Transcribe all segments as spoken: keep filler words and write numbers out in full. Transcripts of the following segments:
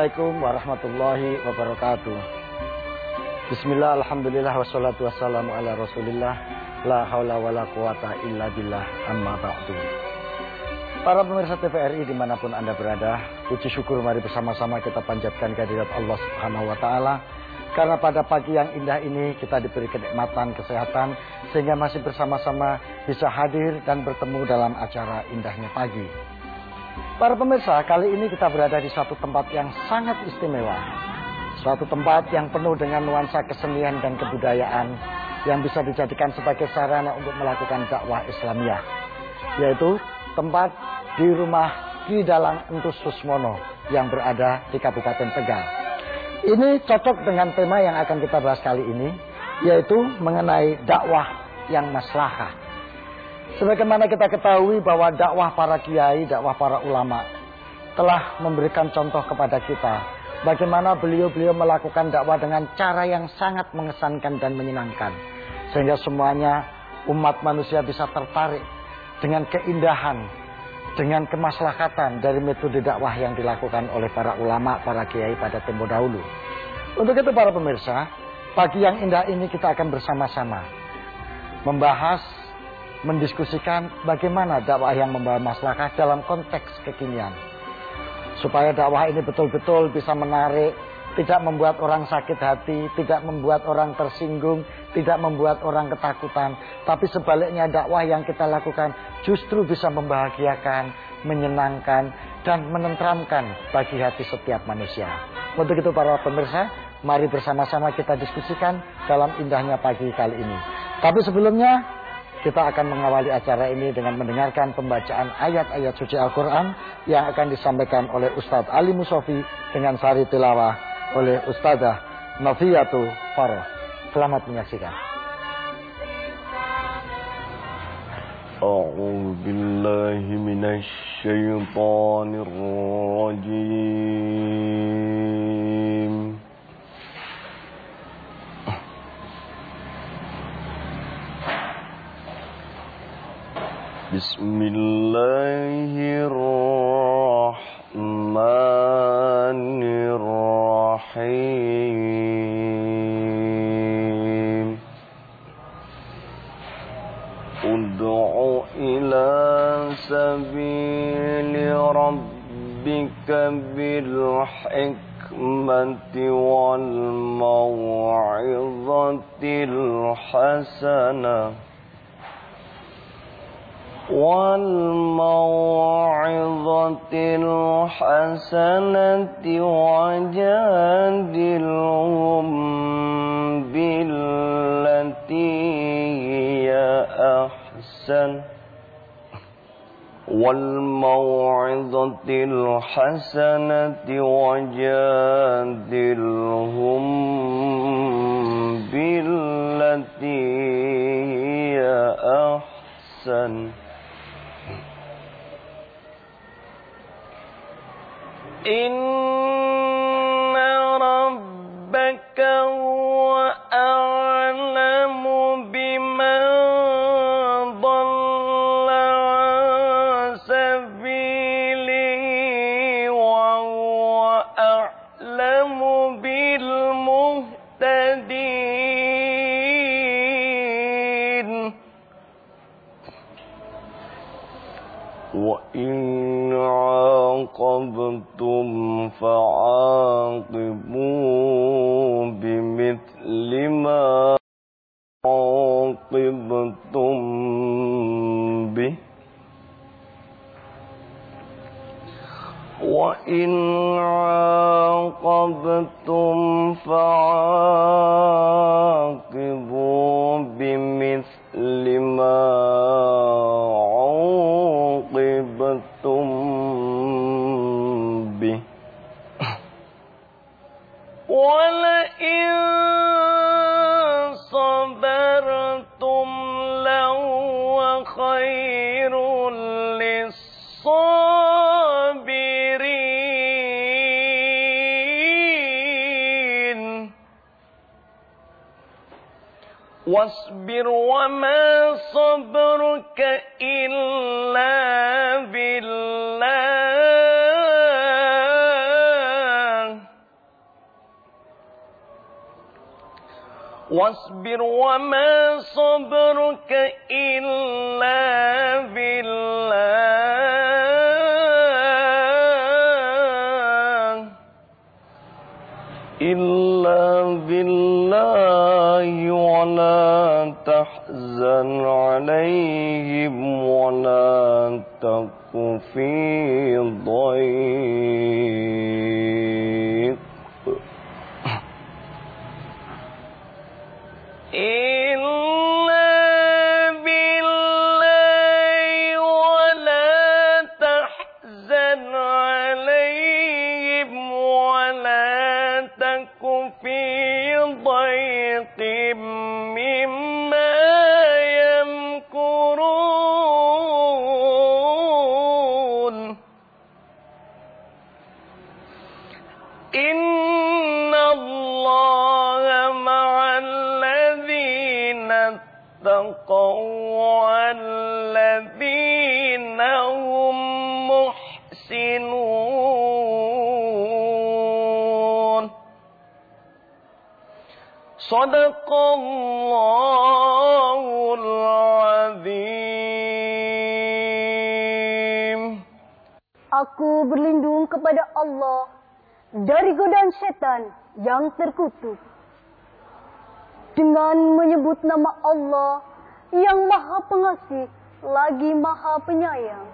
Assalamualaikum warahmatullahi wabarakatuh. Bismillah, alhamdulillah, wassalatu wassalamu ala rasulillah. La haula wa la quwata illa billah, amma ba'du. Para pemirsa T V R I dimanapun Anda berada, puji syukur mari bersama-sama kita panjatkan kehadirat Allah Subhanahu wa Ta'ala. Karena pada pagi yang indah ini kita diberi kenikmatan, kesehatan, sehingga masih bersama-sama bisa hadir dan bertemu dalam acara indahnya pagi. Para pemirsa, kali ini kita berada di suatu tempat yang sangat istimewa. Suatu tempat yang penuh dengan nuansa kesenian dan kebudayaan yang bisa dijadikan sebagai sarana untuk melakukan dakwah Islamiyah. Yaitu tempat di rumah Ki Dalang Entus Susmono yang berada di Kabupaten Tegal. Ini cocok dengan tema yang akan kita bahas kali ini, yaitu mengenai dakwah yang maslahah. Sebagaimana kita ketahui bahwa dakwah para kiai, dakwah para ulama telah memberikan contoh kepada kita bagaimana beliau-beliau melakukan dakwah dengan cara yang sangat mengesankan dan menyenangkan, sehingga semuanya umat manusia bisa tertarik dengan keindahan, dengan kemaslahatan dari metode dakwah yang dilakukan oleh para ulama, para kiai pada tempo dahulu. Untuk itu para pemirsa, pagi yang indah ini kita akan bersama-sama membahas, mendiskusikan bagaimana dakwah yang membawa maslahah dalam konteks kekinian. Supaya dakwah ini betul-betul bisa menarik, tidak membuat orang sakit hati, tidak membuat orang tersinggung, tidak membuat orang ketakutan. Tapi sebaliknya dakwah yang kita lakukan justru bisa membahagiakan, menyenangkan, dan menenteramkan bagi hati setiap manusia. Untuk itu para pemirsa, mari bersama-sama kita diskusikan dalam indahnya pagi kali ini. Tapi sebelumnya, kita akan mengawali acara ini dengan mendengarkan pembacaan ayat-ayat suci Al-Quran yang akan disampaikan oleh Ustadz Ali Musofi dengan sari tilawah oleh Ustadzah Nafiyatu Faroh. Selamat menyaksikan. A'udzu billahi minasy syaithanir rajim. Bismillahirrahmanirrahim. Ud'u ila sabili rabbika bil hikmati wal mau'izatil hasanah وَالْمَوْعِظَةِ الْحَسَنَةِ وَجَادِلْهُمْ بِالَّتِي هِيَ أَحْسَنُ وَالْمَوْعِظَةِ الْحَسَنَةِ وَجَادِلْهُمْ بِالَّتِي هِيَ أَحْسَنُ Inna rabbaka huwa a'lamu biman dhalla 'an sabilihi wa huwa a'lamu bil muhtadin. Wa in عاقبتم فعاقبوا بمثل ما عاقبتم به وإن عاقبتم فعاقبوا بمثل ما عوقبتم به ولئن صبرتم لهو خير للصابرين واصبر وما صبرك إلا بالله واصبر وما صبرك إلا بالله إلا بالله ولا تحزن عليهم ولا تك في ضيق إلا بالله ولا تحزن عليهم ولا تك في ضيق مما يمكرون إن الله مع الذين اتقوا والذين هم محسنون صدق الله العظيم. Aku berlindung kepada Allah dari godaan setan yang terkutuk dengan menyebut nama Allah yang Maha Pengasih lagi Maha Penyayang.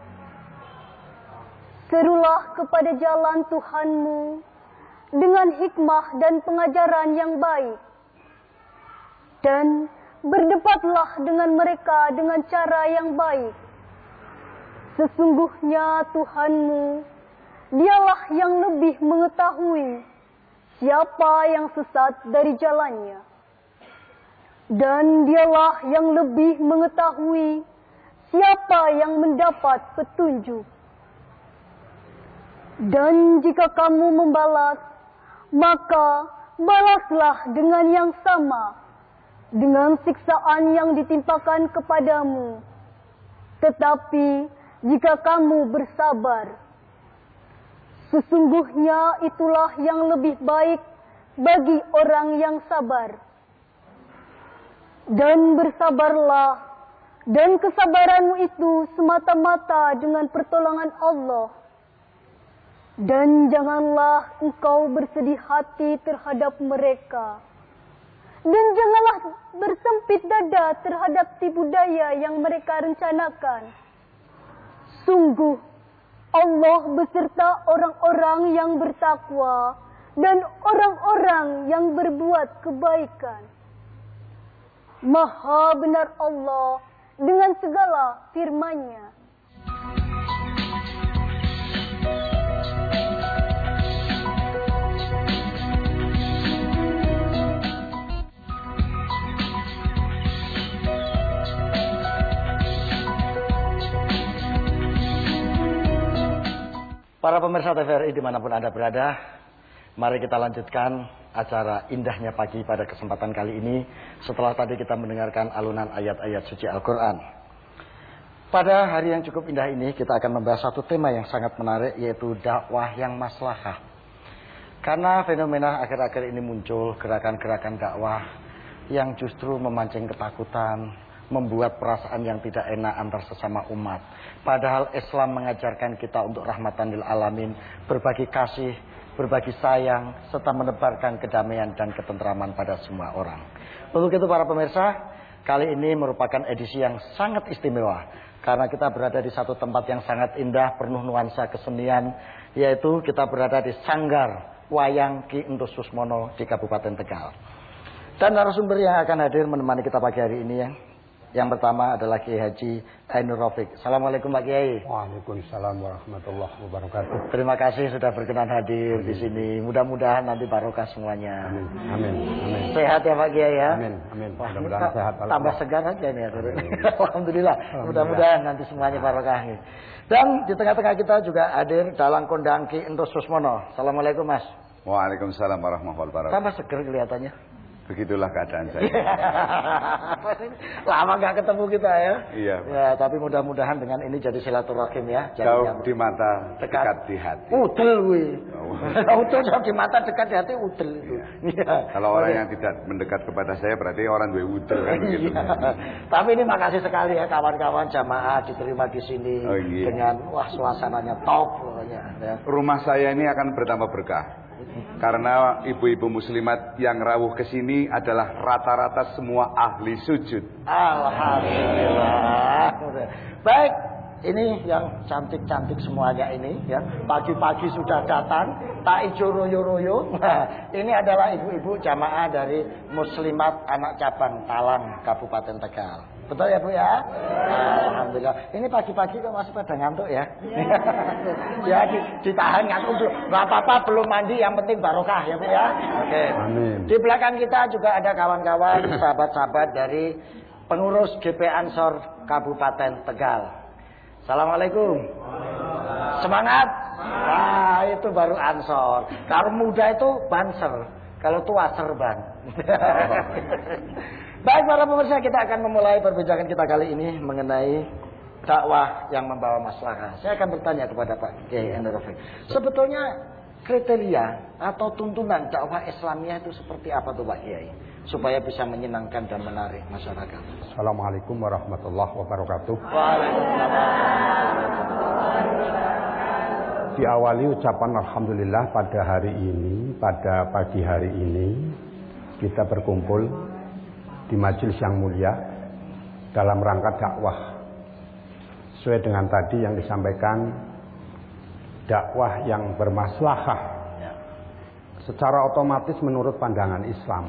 Serulah kepada jalan Tuhanmu dengan hikmah dan pengajaran yang baik, dan berdebatlah dengan mereka dengan cara yang baik. Sesungguhnya Tuhanmu, Dialah yang lebih mengetahui siapa yang sesat dari jalannya, dan Dialah yang lebih mengetahui siapa yang mendapat petunjuk. Dan jika kamu membalas, maka balaslah dengan yang sama, dengan siksaan yang ditimpakan kepadamu. Tetapi jika kamu bersabar, sesungguhnya itulah yang lebih baik bagi orang yang sabar. Dan bersabarlah, dan kesabaranmu itu semata-mata dengan pertolongan Allah. Dan janganlah engkau bersedih hati terhadap mereka. Dan janganlah bersempit dada terhadap tipu daya yang mereka rencanakan. Sungguh, Allah beserta orang-orang yang bertakwa dan orang-orang yang berbuat kebaikan. Maha benar Allah dengan segala firman-Nya. Para pemirsa T V R I dimanapun Anda berada, mari kita lanjutkan acara indahnya pagi pada kesempatan kali ini setelah tadi kita mendengarkan alunan ayat-ayat suci Al-Quran. Pada hari yang cukup indah ini kita akan membahas satu tema yang sangat menarik, yaitu dakwah yang maslahah. Karena fenomena akhir-akhir ini muncul gerakan-gerakan dakwah yang justru memancing ketakutan, membuat perasaan yang tidak enak antar sesama umat. Padahal Islam mengajarkan kita untuk rahmatan lil alamin, berbagi kasih, berbagi sayang, serta menebarkan kedamaian dan ketentraman pada semua orang. Untuk itu para pemirsa, kali ini merupakan edisi yang sangat istimewa, karena kita berada di satu tempat yang sangat indah, penuh nuansa kesenian, yaitu kita berada di Sanggar Wayang Ki Entus Susmono di Kabupaten Tegal. Dan narasumber yang akan hadir menemani kita pagi hari ini ya, yang pertama adalah Kiai Haji Ainur Rafiq. Assalamualaikum Pak Kiai. Waalaikumsalam warahmatullahi wabarakatuh. Terima kasih sudah berkenan hadir Amin. Di sini. Mudah-mudahan nanti barokah semuanya. Amin. Amin. Amin. Sehat ya Pak Kiai ya. Amin. Amin. Mudah-mudahan sehat. Tambah segar aja nih ya. Alhamdulillah. Mudah-mudahan nanti semuanya barokah. Dan di tengah-tengah kita juga hadir dalang kondang Ki Entus Susmono. Assalamualaikum Mas. Waalaikumsalam warahmatullahi wabarakatuh. Tambah segar kelihatannya. Begitulah keadaan saya. Lama nggak ketemu kita ya. Iya. Ya, tapi mudah-mudahan dengan ini jadi silaturahim ya. Jauh di mata, dekat, dekat di hati. Udel gue. Udel di mata dekat di hati udel itu. Ya. Kalau orang yang tidak mendekat kepada saya berarti orang dua udel kan begitu. Iya. Tapi ini makasih sekali ya kawan-kawan jamaah diterima di sini oh, iya. dengan wah suasananya top pokoknya. Ya. Rumah saya ini akan bertambah berkah. Karena ibu-ibu muslimat yang rawuh ke sini adalah rata-rata semua ahli sujud. Alhamdulillah. Baik, ini yang cantik-cantik semuanya ini ya. Pagi-pagi sudah datang, tak ijo royo-royo. Nah, ini adalah ibu-ibu jamaah dari Muslimat Anak Cabang Talang Kabupaten Tegal. Betul ya Bu ya? Nah, alhamdulillah. Ini pagi-pagi kok masih pada ngantuk ya? Ya ditahan ngantuk dulu. Gak apa-apa belum mandi, yang penting barokah ya Bu ya. Oke. Amin. Di belakang kita juga ada kawan-kawan, sahabat-sahabat dari pengurus G P Ansor Kabupaten Tegal. Assalamualaikum. Semangat. Nah itu baru Ansor. Kalau muda itu Banser, kalau tua Serban. Baik para pemirsa, kita akan memulai perbincangan kita kali ini mengenai dakwah yang membawa maslahat. Saya akan bertanya kepada Pak Kiai Endar Rafiq. Sebetulnya kriteria atau tuntunan dakwah Islamiyah itu seperti apa tuh Pak Kiai? Supaya bisa menyenangkan dan menarik masyarakat. Assalamualaikum warahmatullahi wabarakatuh. Waalaikumsalam. Diawali ucapan alhamdulillah pada hari ini, pada pagi hari ini kita berkumpul di majelis yang mulia dalam rangka dakwah sesuai dengan tadi yang disampaikan, dakwah yang bermaslahah secara otomatis menurut pandangan Islam.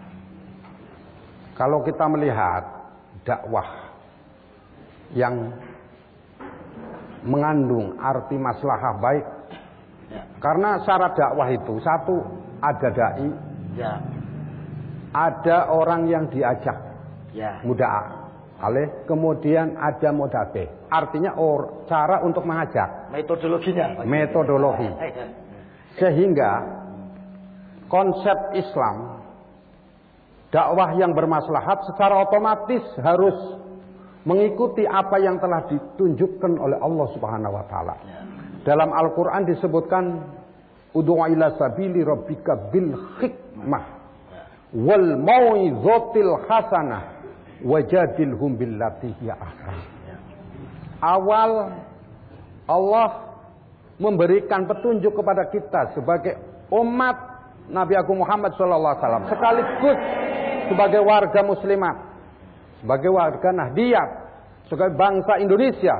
Kalau kita melihat dakwah yang mengandung arti maslahah baik, karena syarat dakwah itu satu, ada dai, Ya. ada orang yang diajak, Ya. muda'a alih, kemudian ada mudabe, artinya or, cara untuk mengajak, Metodologinya. metodologi. Sehingga konsep Islam, dakwah yang bermaslahat secara otomatis harus mengikuti apa yang telah ditunjukkan oleh Allah Subhanahu wa taala. Dalam Al-Qur'an disebutkan ud'u ila sabili rabbika bil hikmah wal mau'izatil hasanah wajadilhum billati hiya ahsan. Awal Allah memberikan petunjuk kepada kita sebagai umat Nabi Agung Muhammad shallallahu alaihi wasallam, sekaligus sebagai warga muslimat, sebagai warga Nahdiyah, sebagai bangsa Indonesia,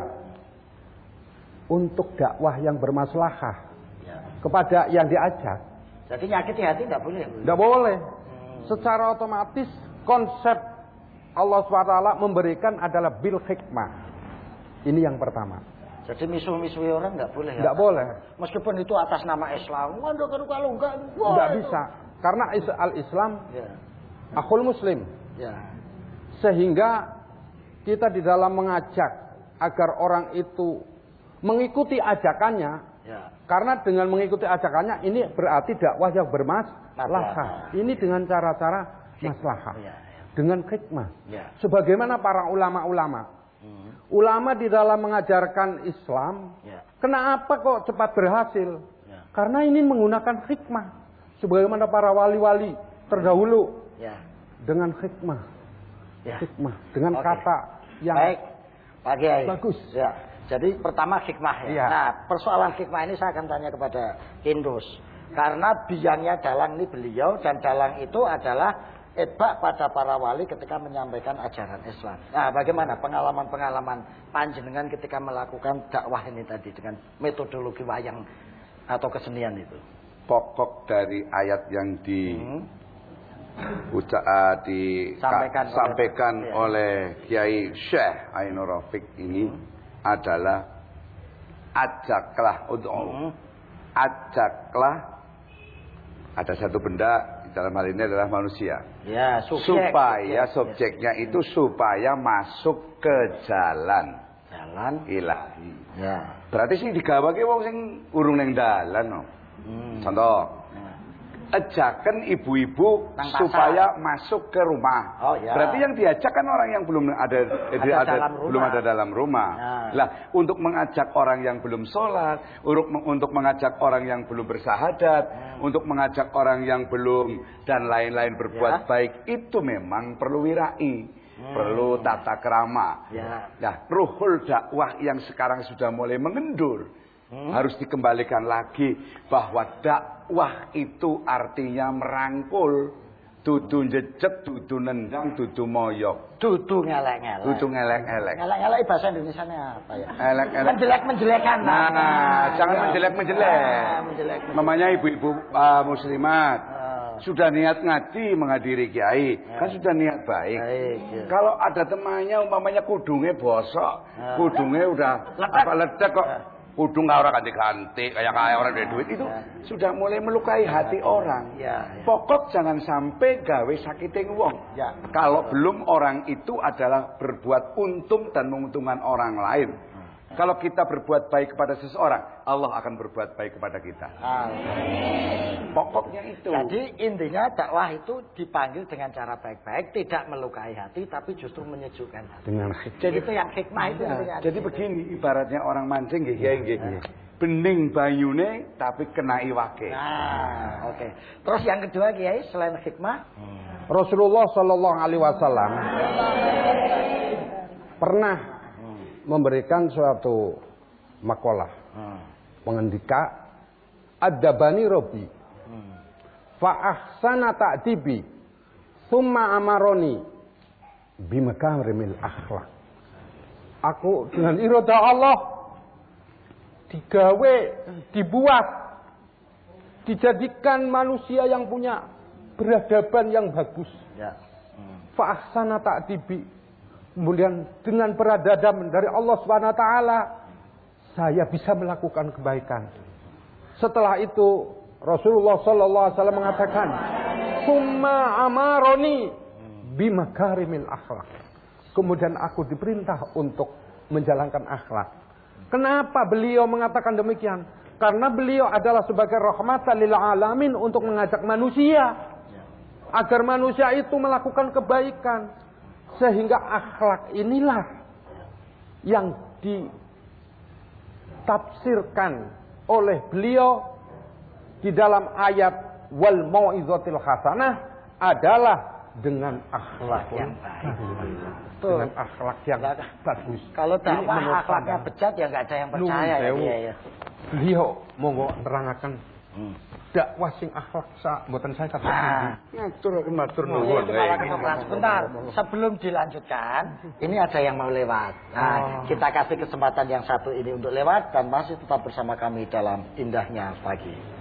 untuk dakwah yang bermaslahah kepada yang diajak. Jadi nyakiti hati tidak boleh. Tidak boleh. Secara otomatis konsep Allah subhanahu wa taala memberikan adalah bil hikmah. Ini yang pertama. Jadi misuh-misuhi orang nggak boleh. Tidak ya? boleh. Meskipun itu atas nama Islam. Waduh kalau enggak. Tidak bisa. Karena al-Islam ya. akhul muslim. Ya. Sehingga kita di dalam mengajak agar orang itu mengikuti ajakannya. Ya. Karena dengan mengikuti ajakannya ini berarti dakwah yang bermaslahah. Ini dengan cara-cara maslahah. Ya, ya. Dengan hikmah. Ya. Sebagaimana para ulama-ulama. Hmm. Ulama di dalam mengajarkan Islam. Ya. Kenapa kok cepat berhasil? Ya. Karena ini menggunakan hikmah. Sebagaimana para wali-wali terdahulu. Ya. Dengan hikmah. Ya. Hikmah. Dengan okay. kata yang baik. Pak Kiai. Bagus. Ya. Jadi pertama hikmah ya. ya. Nah persoalan hikmah ini saya akan tanya kepada Indus. Karena biangnya dalang ini beliau. Dan dalang itu adalah etbak pada para wali ketika menyampaikan ajaran Islam. Nah bagaimana pengalaman-pengalaman panjenengan ketika melakukan dakwah ini tadi. Dengan metodologi wayang atau kesenian itu. Pokok dari ayat yang di... Hmm. Uca, uh, disampaikan ka, sampaikan oleh, oleh Kiai Syekh Ainur Rafiq ini hmm. adalah ajaklah ud'u. Hmm. Ajaklah ada satu benda dalam hal ini adalah manusia. Ya, subjek, supaya subjek, subjeknya ya. itu supaya masuk ke jalan. Jalan ilahi. Ya. Berarti sing digawake wong sing urung ning dalan no. Hmm. Contoh. Ya. ajakan ibu-ibu supaya masuk ke rumah. Oh, ya. Berarti yang diajak kan orang yang belum ada, ada, ada, ada dalam belum ada dalam rumah. Ya. Lah, untuk mengajak orang yang belum sholat, untuk untuk mengajak orang yang belum bersahadat, hmm. untuk mengajak orang yang belum dan lain-lain berbuat ya. baik, itu memang perlu wirai, hmm. perlu tata krama. Ya. Nah, ruhul dakwah yang sekarang sudah mulai mengendur. Hmm. Harus dikembalikan lagi bahwa dakwah itu artinya merangkul, dudu jejeg, dudu nendang, dudu moyok, dudu ngelek-ngelek. Dudu ngelek-ngelek. Ngelek-ngelek bahasa Indonesianya apa ya? Elek-elek. Menjelek-menjelekan. Nah, nah, jangan menjelek-menjelek. Nah, menjelek. Namanya ibu-ibu uh, muslimat. Uh. Sudah niat ngaji menghadiri kiai, uh. kan sudah niat baik. baik ya. Kalau ada temannya umpamanya kudungnya bosok, uh. kudungnya udah apa ledek kok. Uh. Kudung orang ganti-ganti kayak kayak orang dari duit itu ya. Sudah mulai melukai hati ya. orang. Ya, ya. Pokok jangan sampai gawe sakiting wong. Ya. Kalau belum orang itu adalah berbuat untung dan menguntungkan orang lain. Ya. Kalau kita berbuat baik kepada seseorang, Allah akan berbuat baik kepada kita. Amin. Pokoknya itu. Jadi intinya dakwah itu dipanggil dengan cara baik-baik, tidak melukai hati, tapi justru menyejukkan hati. Dengan jadi itu yang hikmah itu. Ya, jadi itu. Begini, ibaratnya orang mancing, gih, gih, gih. Ya. Bening banyune, tapi kena iwake. Nah, oke. Okay. Terus yang kedua Kiai, selain hikmah, hmm. Rasulullah Shallallahu Alaihi Wasallam pernah hmm. memberikan suatu makalah, hmm. mengendika, adabani Robi. Fa ahsana ta'dibi summa amaroni bimakarimil akhlak. Aku dengan irada Allah digawe, dibuat, dijadikan manusia yang punya peradaban yang bagus. Ya. Hmm. Fa ahsana ta'dibi. Kemudian dengan peradaban dari Allah Subhanahu wa taala saya bisa melakukan kebaikan. Setelah itu Rasulullah sallallahu alaihi wasallam mengatakan, "Summa amaroni bimakarimil akhlak." Kemudian aku diperintah untuk menjalankan akhlak. Kenapa beliau mengatakan demikian? Karena beliau adalah sebagai rahmatan lil alamin untuk mengajak manusia agar manusia itu melakukan kebaikan. Sehingga akhlak inilah yang ditafsirkan oleh beliau di dalam ayat wal mau'izatil hasanah adalah dengan akhlak yang baik. Dengan akhlak yang bagus. Kalau dakwah akhlaknya bejat ya nggak ada yang percaya ya, ya, ya. Beliau monggo nerangkan hmm. dakwah sing akhlak sa mboten saya kata ngatur matur nuwun. Sebentar, sebelum dilanjutkan, ini ada yang mau lewat. Nah, oh. kita kasih kesempatan yang satu ini untuk lewat dan masih tetap bersama kami dalam Indahnya Pagi.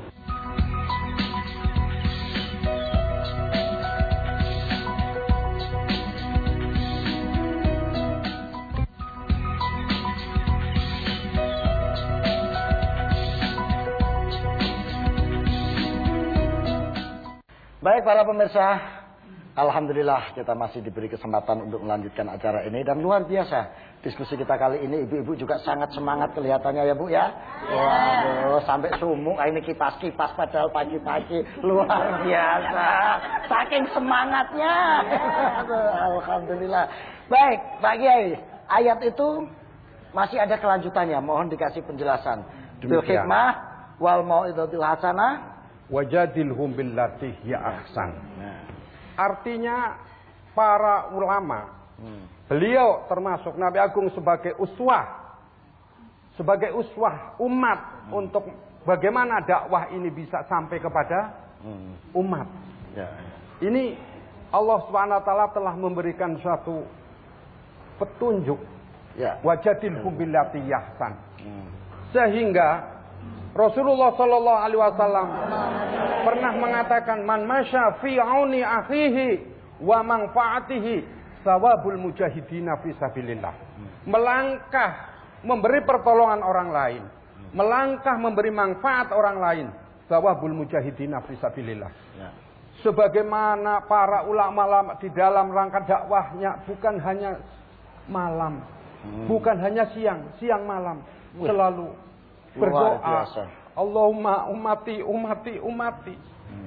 Baik para pemirsa, alhamdulillah kita masih diberi kesempatan untuk melanjutkan acara ini dan luar biasa diskusi kita kali ini. Ibu-ibu juga sangat semangat kelihatannya ya Bu ya. Waduh, sampai sumuk ini kipas-kipas padahal pagi-pagi luar biasa. Saking semangatnya. Alhamdulillah. Baik, Pak Kiai, ayat itu masih ada kelanjutannya. Mohon dikasih penjelasan. Bil hikmah wal mau'izatil hasanah. Wajadilhum billati hiya ahsan. Artinya para ulama, hmm. beliau termasuk Nabi Agung sebagai uswah, sebagai uswah umat hmm. untuk bagaimana dakwah ini bisa sampai kepada hmm. umat. Ya. Ini Allah Subhanahu wa taala telah memberikan suatu petunjuk. Ya. Wajadilhum billati hiya ahsan. Hmm. Sehingga Rasulullah Sallallahu Alaihi Wasallam pernah mengatakan, man masya fi auni akhihi wa manfaatihi sawabul mujahidina fi sabilillah. Melangkah memberi pertolongan orang lain, melangkah memberi manfaat orang lain, sawabul mujahidina fi sabilillah. Sebagaimana para ulama di dalam rangka dakwahnya bukan hanya malam, bukan hanya siang, siang malam, selalu berdoa, Allahumma umati umati umati. Hmm.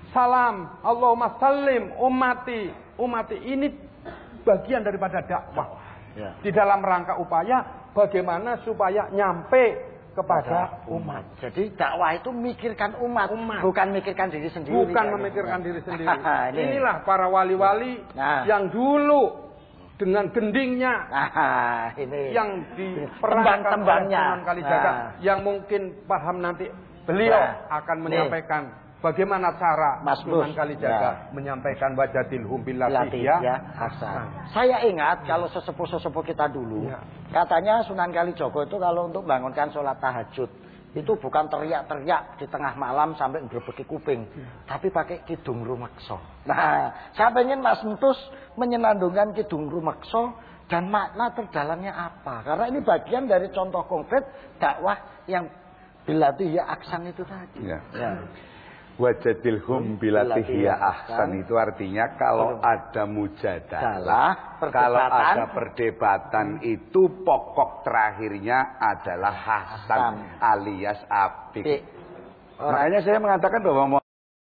salam, Allahumma sallim ummati, ummati. Ini bagian daripada dakwah. Ya. Di dalam rangka upaya bagaimana supaya nyampe kepada umat. Jadi dakwah itu mikirkan umat, umat. bukan mikirkan diri sendiri. Bukan memikirkan diri sendiri. Inilah para wali-wali nah. yang dulu dengan gendingnya nah, ini. yang diperankan oleh Sunan Kalijaga nah. yang mungkin paham nanti beliau nah. akan menyampaikan nih. Bagaimana cara Mas Sunan Kalijaga ya. menyampaikan wajatil hum billati ya. Nah. Saya ingat kalau sesepuh-sesepuh kita dulu ya. katanya Sunan Kalijaga itu kalau untuk bangunkan sholat tahajud itu bukan teriak-teriak di tengah malam sampai ngerebeki kuping, ya. tapi pakai kidung rumekso. Nah, saya pengen Mas Entus menyenandungkan kidung rumekso dan makna terdalamnya apa? Karena ini bagian dari contoh konkret dakwah yang bilati ya aksan itu tadi. Ya. Ya. Wajadilhum bilatihya ahsan itu artinya kalau ada mujadalah, kalau ada perdebatan itu pokok terakhirnya adalah hasan alias apik. Makanya saya mengatakan bahwa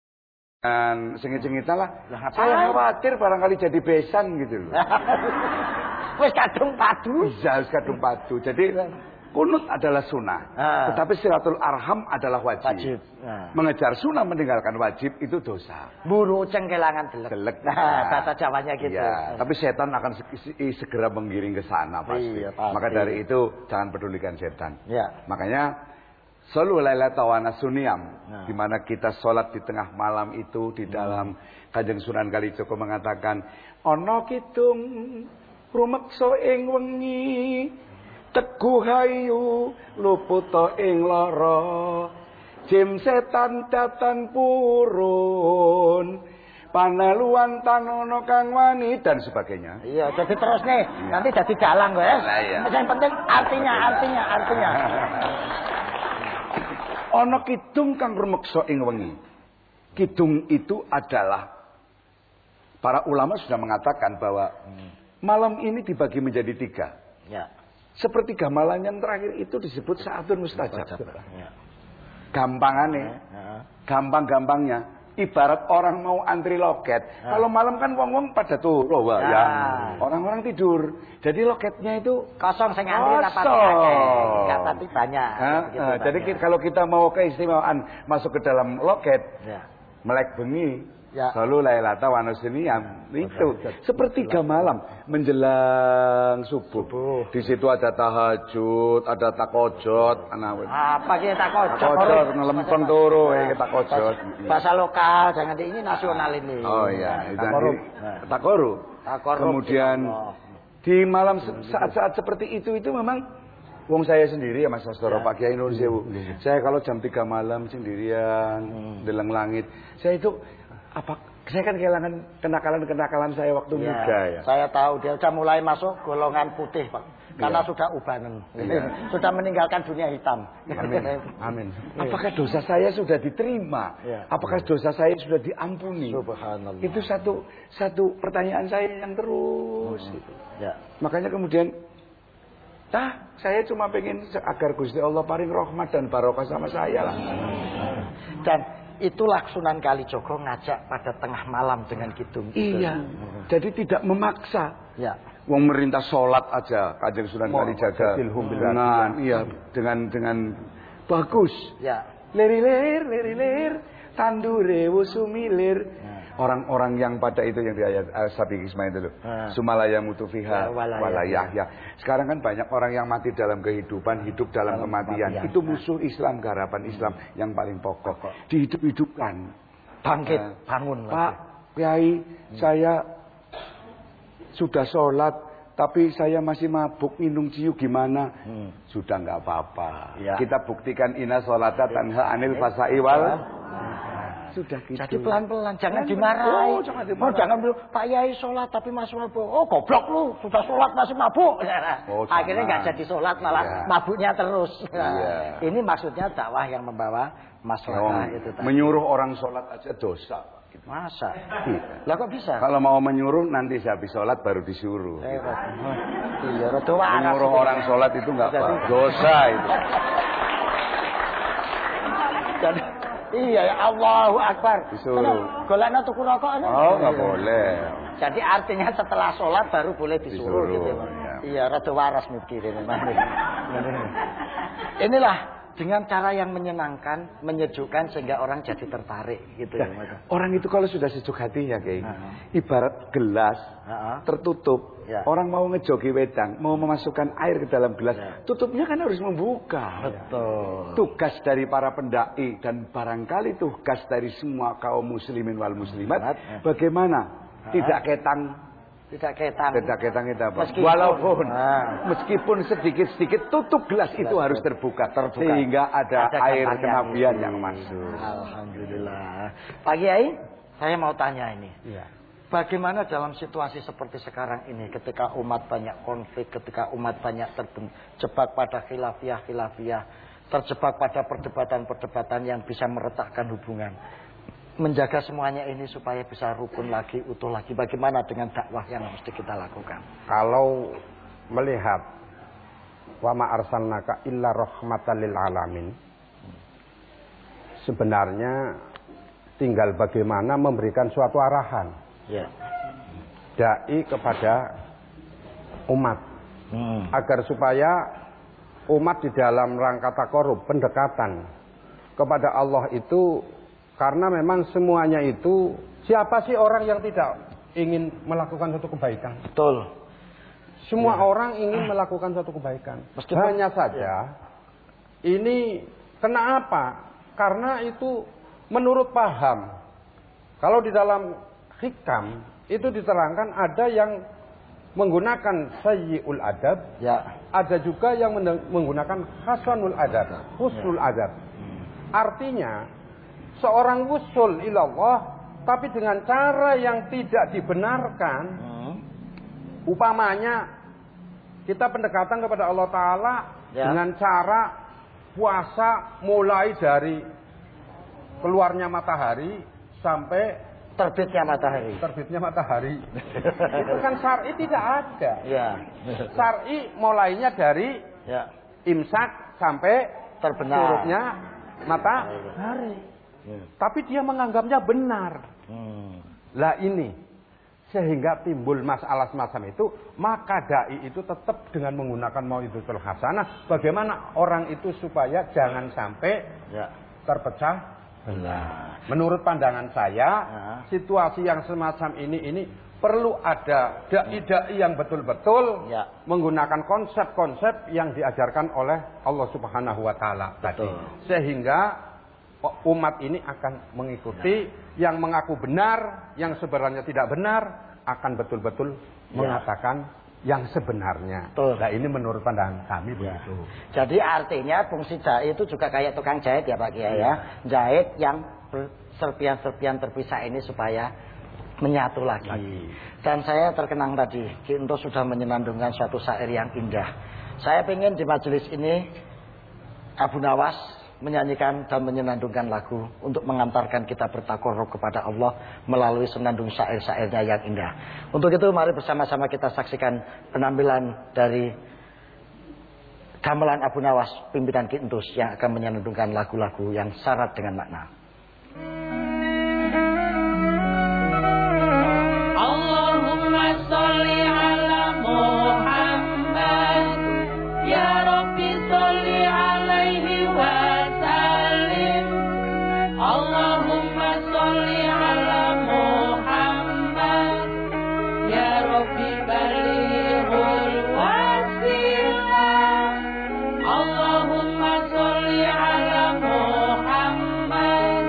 dan sengit-sengitan lah, saya khawatir barangkali jadi besan gitu loh. Wes kadung padu. Bisa wis kadung padu. Jadi kunut adalah sunnah, ah. tetapi silatul arham adalah wajib. wajib. Nah. Mengejar sunnah meninggalkan wajib itu dosa. Buru cengkelangan delek. delek. Nah, nah, bahasa Jawanya gitu. Ya, tapi setan akan segera menggiring ke sana pasti. Iya, pasti. Maka dari itu jangan pedulikan setan. Ya. Makanya selalu lailata wa nasuniyam, nah. di mana kita sholat di tengah malam itu di dalam hmm. Kanjeng Sunan Kalijaga mengatakan ana kidung rumeksa ing wengi teguh hayu luputa ing lara jim setan datan purun paneluan tanono kang wani dan sebagainya. Iya, jadi terus nih ya. nanti jadi dalang guys. Nah, iya. Yang penting artinya artinya artinya. Ana kidung kang rumeksa ing wengi. Kidung itu adalah para ulama sudah mengatakan bahwa malam ini dibagi menjadi tiga. Ya. Sepertiga malam yang terakhir itu disebut saatun mustajab. Ya. Gampangannya, ya. gampang-gampangnya, ibarat orang mau antri loket. Ya. Kalau malam kan wong-wong pada turu, ya. ya. Orang-orang tidur. Jadi loketnya itu kosong sing antri enggak pati banyak. Nah, gitu, nah, jadi ya. Kalau kita mau keistimewaan masuk ke dalam loket, ya. melek bengi. Ya. Selalu lailata wa nasuniyam itu sepertiga malam menjelang subuh. subuh. Di situ ada tahajud, ada takojot, anak. Apa kita takojot? Takojot ngelempeng turu kita takojot. Bahasa lokal, jangan di ini nasional ini. Oh iya, takoru. Takoru. Kemudian di malam saat-saat seperti itu itu memang wong saya sendiri ya Mas Sastoro, ya. Pak Kiai Nur Sewu. Ya. Saya kalau jam tiga malam sendirian, hmm. deleng langit, saya itu apa? Saya kan kehilangan kenakalan-kenakalan saya waktu ya, muda ya. Saya tahu dia sudah mulai masuk golongan putih, Pak. Karena ya. sudah ubanan. Ya. Sudah meninggalkan dunia hitam. Amin. Amin. Apakah dosa saya sudah diterima? Ya. Apakah dosa saya sudah diampuni? Subhanallah. Itu satu satu pertanyaan saya yang terus hmm. gitu. Ya. Makanya kemudian tah, saya cuma pengen agar Gusti Allah paring rahmat dan barokah sama saya lah. Dan itulah Sunan Kalijaga ngajak pada tengah malam dengan kidung. Iya. Hmm. Jadi tidak memaksa. Ya. Wong merintah sholat aja Kanjeng Sunan Kalijaga. Dengan iya dengan dengan bagus. Ya. Lir-lir, lir-lir, tandure wusumilir. Orang-orang yang pada itu yang di ayat Sabi Kisma itu loh. Hmm. Sumalaya mutu fiha ya, walayah ya. Sekarang kan banyak orang yang mati dalam kehidupan, hidup dalam, dalam kematian. kematian. Itu musuh Islam, garapan Islam hmm. yang paling pokok. Dihidup-hidupkan. Bangkit, uh, bangun. Pak Kiai, hmm. saya sudah sholat, tapi saya masih mabuk minum ciu gimana? Hmm. Sudah nggak apa-apa. Ya. Kita buktikan inna sholata tanha anil fasai wal. Sudah gitu. Jadi pelan-pelan, jangan dimarahi. Oh, jangan dimarahi. Oh, jangan bilang, Pak Yai sholat tapi masih mabuk. Oh, goblok lu, sudah sholat masih mabuk. Oh, akhirnya nggak jadi sholat, malah ya. mabuknya terus. Ya. Ini maksudnya dakwah yang membawa masalah ya, itu tadi. Menyuruh orang sholat aja dosa. Gitu. Masa? Lah kok bisa? Kalau mau menyuruh nanti habis sholat baru disuruh. Eh, iya, gitu. Menyuruh orang sholat itu nggak apa, dosa itu. Jadi, Iya, ya Allahu Akbar. Disuruh. Golekno tuku rokok ana. Oh, enggak boleh. Jadi artinya setelah sholat baru boleh disuruh, Disuruh, gitu. ya. Iya, rada waras mikire memang. Inilah dengan cara yang menyenangkan, menyejukkan sehingga orang jadi tertarik gitu ya, ya. Orang itu kalau sudah sejuk hatinya kayak uh-huh. ibarat gelas uh-huh. tertutup. Ya. Orang mau ngejogi wedang, mau memasukkan air ke dalam gelas, ya. tutupnya kan harus membuka. Betul. Tugas dari para pendai dan barangkali tugas dari semua kaum muslimin wal muslimat, ya. bagaimana uh-huh. tidak ketang Tidak ketang. Tidak ketang itu apa? Meskipun, Walaupun nah. meskipun sedikit-sedikit tutup gelas, gelas itu harus terbuka, terbuka. Sehingga ada, ada air kenabian yang masuk. Alhamdulillah. Pak Kiai, saya mau tanya ini. Ya. Bagaimana dalam situasi seperti sekarang ini, ketika umat banyak konflik, ketika umat banyak terjebak pada khilafiyah-khilafiyah, terjebak pada perdebatan-perdebatan yang bisa meretakkan hubungan. Menjaga semuanya ini supaya bisa rukun lagi, utuh lagi. Bagaimana dengan dakwah yang mesti kita lakukan? Kalau melihat wa ma arsalnaka illa rahmatan lil alamin, sebenarnya tinggal bagaimana memberikan suatu arahan ya. dai kepada umat hmm. agar supaya umat di dalam rangka takorub, pendekatan kepada Allah itu. Karena memang semuanya itu, siapa sih orang yang tidak ingin melakukan suatu kebaikan? Betul. Semua ya. orang ingin melakukan suatu kebaikan. Meskipun, hanya saja, ya. ini kenapa? Karena itu menurut paham. Kalau di dalam hikam, itu diterangkan ada yang menggunakan sayyi'ul adab. Ya. Ada juga yang menggunakan hasanul adab, husnul ya. adab. Hmm. Artinya, seorang wusul ilallah tapi dengan cara yang tidak dibenarkan. Hmm. Upamanya kita pendekatan kepada Allah Ta'ala ya. dengan cara puasa mulai dari keluarnya matahari sampai terbitnya matahari. Terbitnya matahari. Itu kan syar'i tidak ada. Ya. Syar'i mulainya dari ya. imsak sampai terbenam turunnya matahari. Hmm. Tapi dia menganggapnya benar. Hmm. Lah ini sehingga timbul masalah semacam itu, maka dai itu tetap dengan menggunakan mau'izatul hasanah. Bagaimana orang itu supaya jangan sampai ya. terpecah belah. Menurut pandangan saya, ya. situasi yang semacam ini ini perlu ada dai-dai yang betul-betul ya. menggunakan konsep-konsep yang diajarkan oleh Allah Subhanahu wa taala tadi. Sehingga umat ini akan mengikuti ya. yang mengaku benar, yang sebenarnya tidak benar, akan betul-betul ya. mengatakan yang sebenarnya. Betul. Nah ini menurut pandangan kami ya. begitu. Jadi artinya fungsi dai itu juga kayak tukang jahit ya Pak Kiai ya. Jahit yang serpian-serpian terpisah ini supaya menyatu lagi. lagi. Dan saya terkenang tadi, Ki Ento sudah menyenandungkan suatu syair yang indah. Saya ingin di majelis ini Abu Nawas menyanyikan dan menyenandungkan lagu untuk mengantarkan kita bertakarrub kepada Allah melalui senandung syair-syairnya yang indah. Untuk itu mari bersama-sama kita saksikan penampilan dari gamelan Abu Nawas pimpinan Ki Entus yang akan menyenandungkan lagu-lagu yang syarat dengan makna. Allahumma sholli ala Muhammad ya Rabbi sholli alaihi wa Allahumma sholli ala Muhammad ya Rabbi balighul wasilah Allahumma sholli ala Muhammad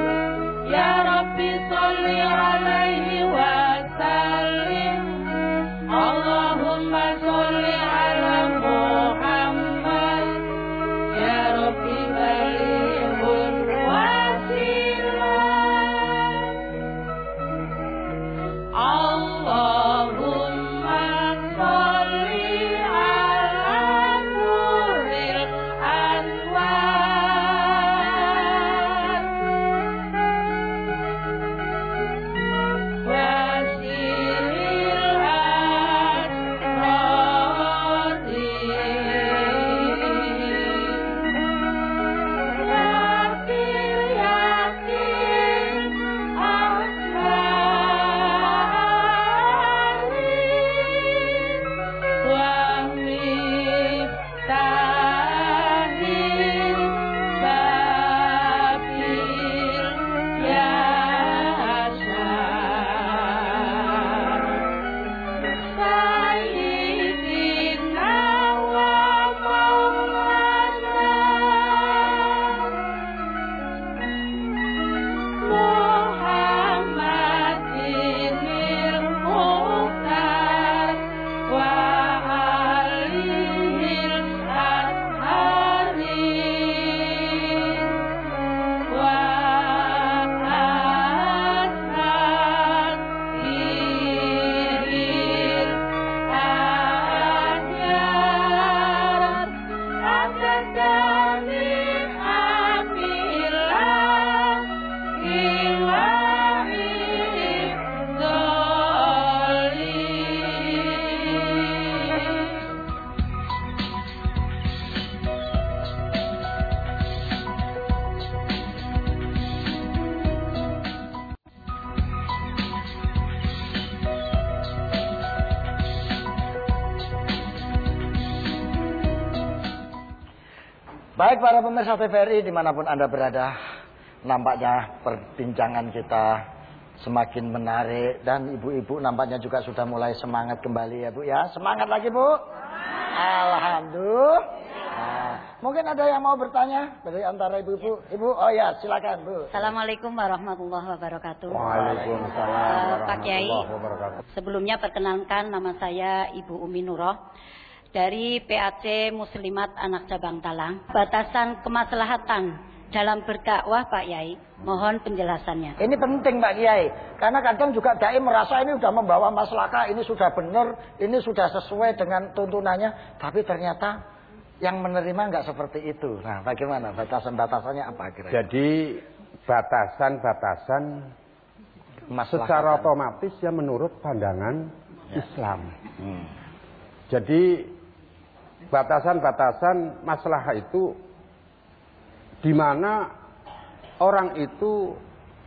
Baik para pemirsa T V R I dimanapun Anda berada, nampaknya perbincangan kita semakin menarik dan ibu-ibu nampaknya juga sudah mulai semangat kembali ya Bu ya. Semangat lagi Bu. Alhamdulillah. Nah, mungkin ada yang mau bertanya dari antara ibu-ibu. Ibu, oh ya silakan Bu. Assalamualaikum warahmatullahi wabarakatuh. Waalaikumsalam uh, Pak Kiai, wabarakatuh. Sebelumnya perkenalkan nama saya Ibu Umi Nuroh dari P A C Muslimat Anak Cabang Talang. Batasan kemaslahatan dalam berdakwah Pak Kiai, mohon penjelasannya. Ini penting Pak Kiai, karena kadang juga dai merasa ini sudah membawa maslahah, ini sudah benar, ini sudah sesuai dengan tuntunannya, tapi ternyata yang menerima nggak seperti itu. Nah, bagaimana batasan-batasannya apa kira-kira? Jadi batasan-batasan secara otomatis ya menurut pandangan ya. Islam. Hmm. Jadi batasan-batasan maslahah itu di mana orang itu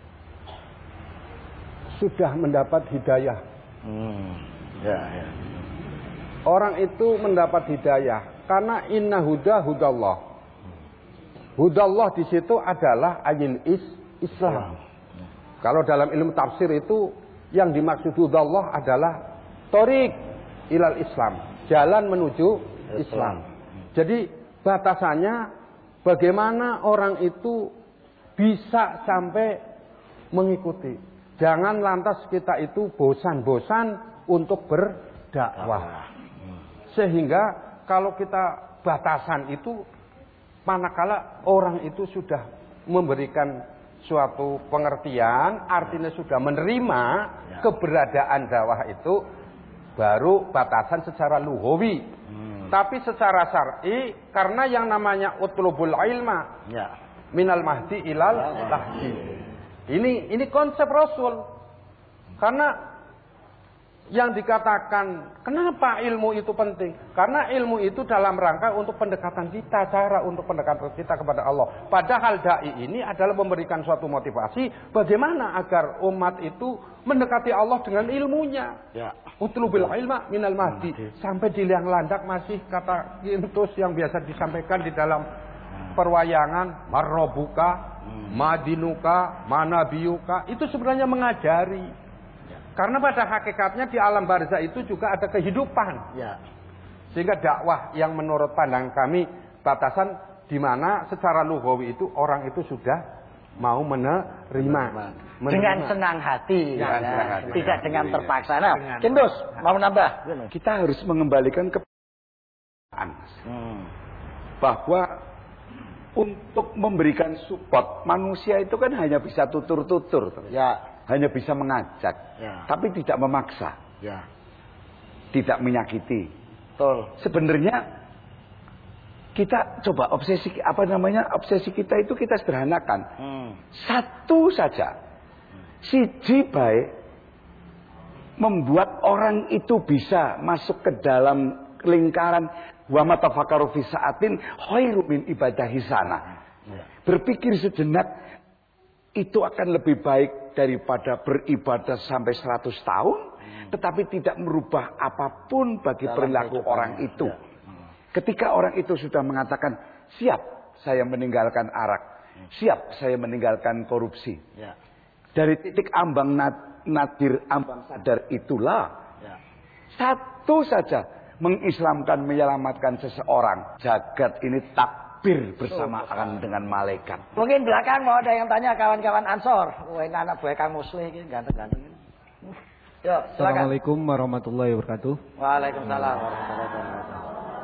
sudah mendapat hidayah. Hmm. Ya, ya. Orang itu mendapat hidayah. Karena inna huda hudallah. Hudallah di situ adalah ayil is Islam. Kalau dalam ilmu tafsir itu yang dimaksud hudallah adalah thoriq ilal Islam, jalan menuju Islam. Jadi batasannya bagaimana orang itu bisa sampai mengikuti. Jangan lantas kita itu bosan-bosan untuk berdakwah. Sehingga kalau kita batasan itu, manakala orang itu sudah memberikan suatu pengertian, artinya sudah menerima ya. Keberadaan dakwah itu, baru batasan secara lugawi. Hmm. Tapi secara syar'i, karena yang namanya utlubul ilma, ya. Minal mahdi ilal ya. Lahdi. Ini ini konsep Rasul. Karena yang dikatakan, kenapa ilmu itu penting? Karena ilmu itu dalam rangka untuk pendekatan kita, cara untuk pendekatan kita kepada Allah. Padahal da'i ini adalah memberikan suatu motivasi bagaimana agar umat itu mendekati Allah dengan ilmunya. Ya. Utlubil ilma minal mahdi. Sampai di liang landak masih kata kintus yang biasa disampaikan di dalam perwayangan, marrobuka, madinuka, manabiyuka, itu sebenarnya mengajari. Karena pada hakikatnya di alam barzah itu juga ada kehidupan. Ya. Sehingga dakwah yang menurut pandangan kami batasan di mana secara lughawi itu orang itu sudah mau menerima. menerima. Dengan senang hati. Ya, ya. senang hati. Tidak dengan terpaksa. Nah, Kindus mau nambah? Kita harus mengembalikan ke hmm. bahwa untuk memberikan support manusia itu kan hanya bisa tutur-tutur. Ya. Hanya bisa mengajak, ya. Tapi tidak memaksa, ya. Tidak menyakiti. Betul. Sebenarnya kita coba obsesi apa namanya obsesi kita itu kita sederhanakan. Hmm. Satu saja, siji baik membuat orang itu bisa masuk ke dalam lingkaran wa matafakaru fi sa'atin khairu min ibadahi sana. Ya. Berpikir sejenak itu akan lebih baik daripada beribadah sampai seratus tahun, hmm. tetapi tidak merubah apapun bagi dalam perilaku orang itu. Ya. Hmm. Ketika orang itu sudah mengatakan, siap saya meninggalkan arak, hmm. siap saya meninggalkan korupsi. Ya. Dari titik ambang nad, nadir, ambang sadar itulah, ya. Satu saja mengislamkan, menyelamatkan seseorang. Jagat ini tak bersamaan dengan malaikat. Mungkin belakang mau ada yang tanya kawan-kawan Ansor. Wah, ini anak buah Kang Musli ini ganteng-ganteng. Yo, silakan. Assalamualaikum warahmatullahi wabarakatuh. Waalaikumsalam warahmatullahi wabarakatuh.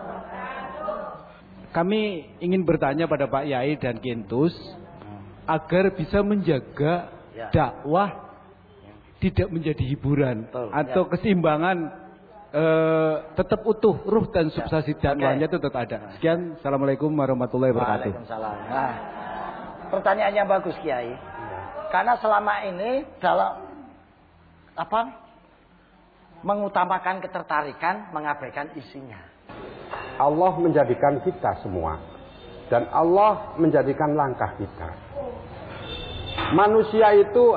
Kami ingin bertanya pada Pak Yai dan Kintus agar bisa menjaga ya. dakwah tidak menjadi hiburan Betul. atau ya. keseimbangan Uh, tetap utuh ruh dan substansi ya. dakwahnya okay. itu tetap ada. Sekian, assalamualaikum warahmatullahi wabarakatuh. Waalaikumsalam. Nah, pertanyaannya bagus Kiai. Ya. Karena selama ini dalam apa mengutamakan ketertarikan, mengabaikan isinya. Allah menjadikan kita semua dan Allah menjadikan langkah kita. Manusia itu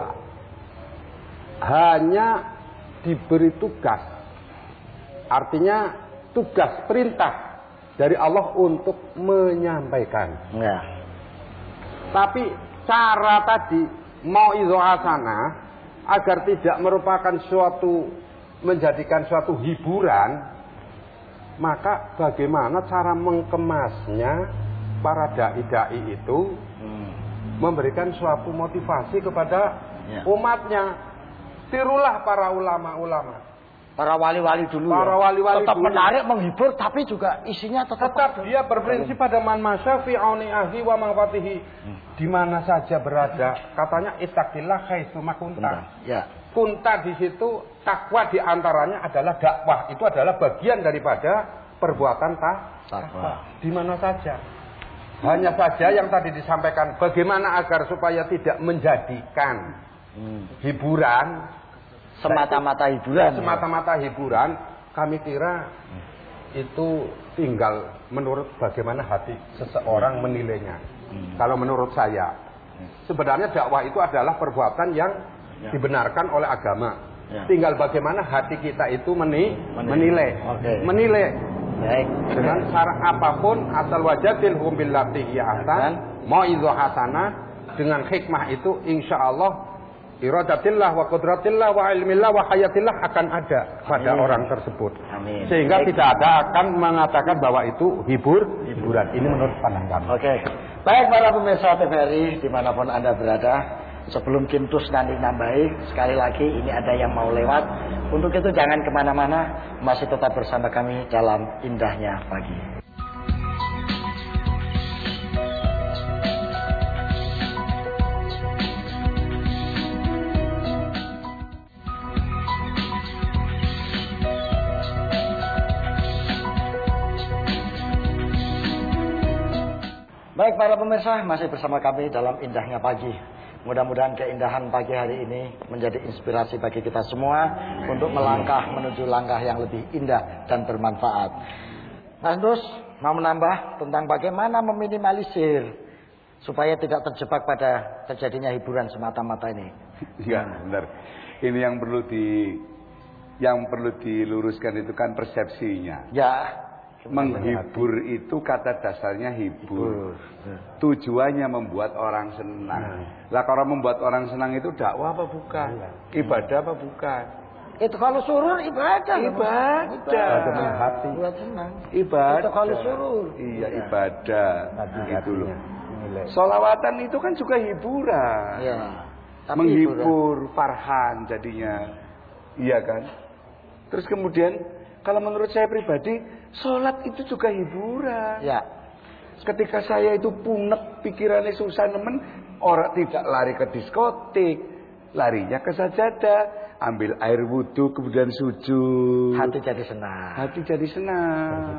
hanya diberi tugas. Artinya tugas perintah dari Allah untuk menyampaikan. Ya. Tapi cara tadi mau'izah hasanah agar tidak merupakan suatu menjadikan suatu hiburan, maka bagaimana cara mengemasnya para dai-dai itu hmm. memberikan suatu motivasi kepada ya. umatnya. Tirulah para ulama-ulama, para wali-wali dulu. Para wali-wali tetap dulu. menarik, menghibur, tapi juga isinya tetap, tetap dia berprinsip pada man masya fi auni ahli wa mangfatihi. Hmm. Di mana saja berada, katanya ittaqillah haitsu ma kunta. Ya. Kunta di situ, takwa di antaranya adalah dakwah. Itu adalah bagian daripada perbuatan takwa. Di mana saja. Hanya saja yang tadi disampaikan, bagaimana agar supaya tidak menjadikan hmm. hiburan. Semata-mata hiburan. Semata-mata ya. hiburan, kami kira hmm. itu tinggal menurut bagaimana hati seseorang menilainya. Hmm. Kalau menurut saya, hmm. sebenarnya dakwah itu adalah perbuatan yang ya. dibenarkan oleh agama. Ya. Tinggal bagaimana hati kita itu meni menilai. Menilai. Okay. menilai. Baik. Dengan cara apapun, asal wajadil hum billati hiya ahsan, mau'izah hasanah, dengan hikmah itu insya Allah iradatillah wa qudratillah wa ilmillah wa hayatillah akan ada pada Amin. orang tersebut. Amin. Sehingga Baik. tidak ada akan mengatakan bahwa itu hibur hiburan. Ini menurut pandangan kami. Oke. Okay. Baik para pemirsa T V R I dimanapun Anda berada, sebelum Kintus nanti nambahi, sekali lagi ini ada yang mau lewat. Untuk itu jangan kemana-mana, masih tetap bersama kami dalam Indahnya Pagi. Baik para pemirsa, masih bersama kami dalam Indahnya Pagi. Mudah-mudahan keindahan pagi hari ini menjadi inspirasi bagi kita semua untuk melangkah menuju langkah yang lebih indah dan bermanfaat. Mas Dus, mau menambah tentang bagaimana meminimalisir supaya tidak terjebak pada terjadinya hiburan semata-mata ini. Ya, benar. Ini yang perlu di yang perlu diluruskan itu kan persepsinya. Ya. Menghibur itu kata dasarnya hibur. Tujuannya membuat orang senang. Lah kalau membuat orang senang itu dakwah apa bukan? Ibadah apa bukan? Itu kalau surur ibadah. Ibadah. Ibadah hati. Buat senang. Ibadah. Itu kalau surur. Iya ibadah. Gitu loh. Sholawatan itu kan juga hiburan. Iya. Menghibur, farhan jadinya. Iya kan? Terus kemudian kalau menurut saya pribadi, sholat itu juga hiburan. Ya. Ketika saya itu punek, pikirannya susah nemen, orang tidak lari ke diskotik, larinya ke sajadah, ambil air wudhu, kemudian sujud. Hati jadi senang. Hati jadi senang.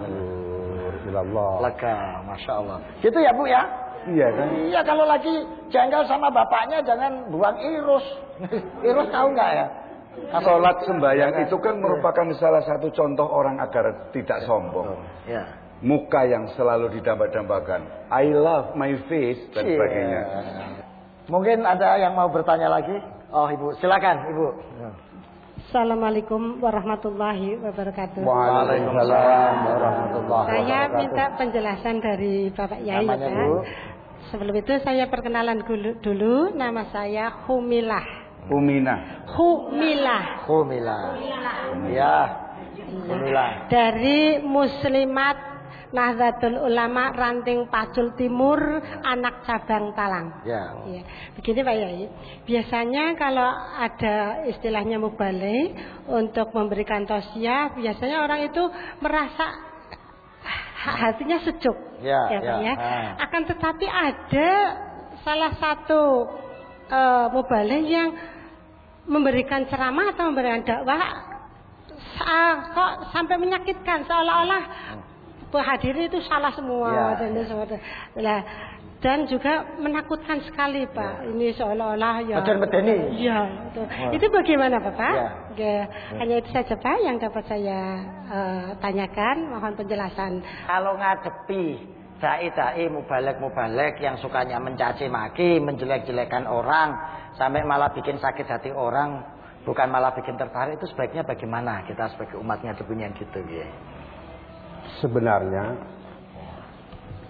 Lega, masya Allah. Gitu ya Bu ya? Iya kan? Iya, kalau lagi jengkel sama bapaknya jangan buang irus. Irus tahu nggak ya? Sholat sembahyang itu kan merupakan salah satu contoh orang agar tidak sombong. Ya. Muka yang selalu didamba-dambakan. I love my face dan yeah. sebagainya. Mungkin ada yang mau bertanya lagi? Oh Ibu, silakan Ibu. Assalamualaikum warahmatullahi wabarakatuh. Waalaikumsalam warahmatullahi wabarakatuh. Saya minta penjelasan dari Bapak Yai. Namanya Bu? Sebelum itu saya perkenalan dulu. Nama saya Humilah. Humina. Humilah. Humilah. Ya. Humilah. Dari Muslimat Nahdlatul Ulama Ranting Pacul Timur, anak cabang Talang. Ya. Ya. Begini Pak Yai. Biasanya kalau ada istilahnya mubalik untuk memberikan tausiah, biasanya orang itu merasa hatinya sejuk. Ya, ya, ya. ya. Ah. Akan tetapi ada salah satu uh, mubalik yang memberikan ceramah atau memberikan dakwah uh, kok sampai menyakitkan, seolah-olah hadirin itu salah semua. Ya, dan, ya. Nah, dan juga menakutkan sekali Pak. Ya. Ini seolah-olah ya. Beden-bedeni. Iya. Itu. Oh. Itu bagaimana Bapak? Ya. Ya. Hanya itu saja Pak yang dapat saya uh, tanyakan. Mohon penjelasan. Kalau ngadepi dai-dai mubalek-mubalek yang sukanya mencaci maki, menjelek-jelekan orang, sampai malah bikin sakit hati orang, bukan malah bikin tertarik, itu sebaiknya bagaimana kita sebagai umatnya punya gitu ya? Sebenarnya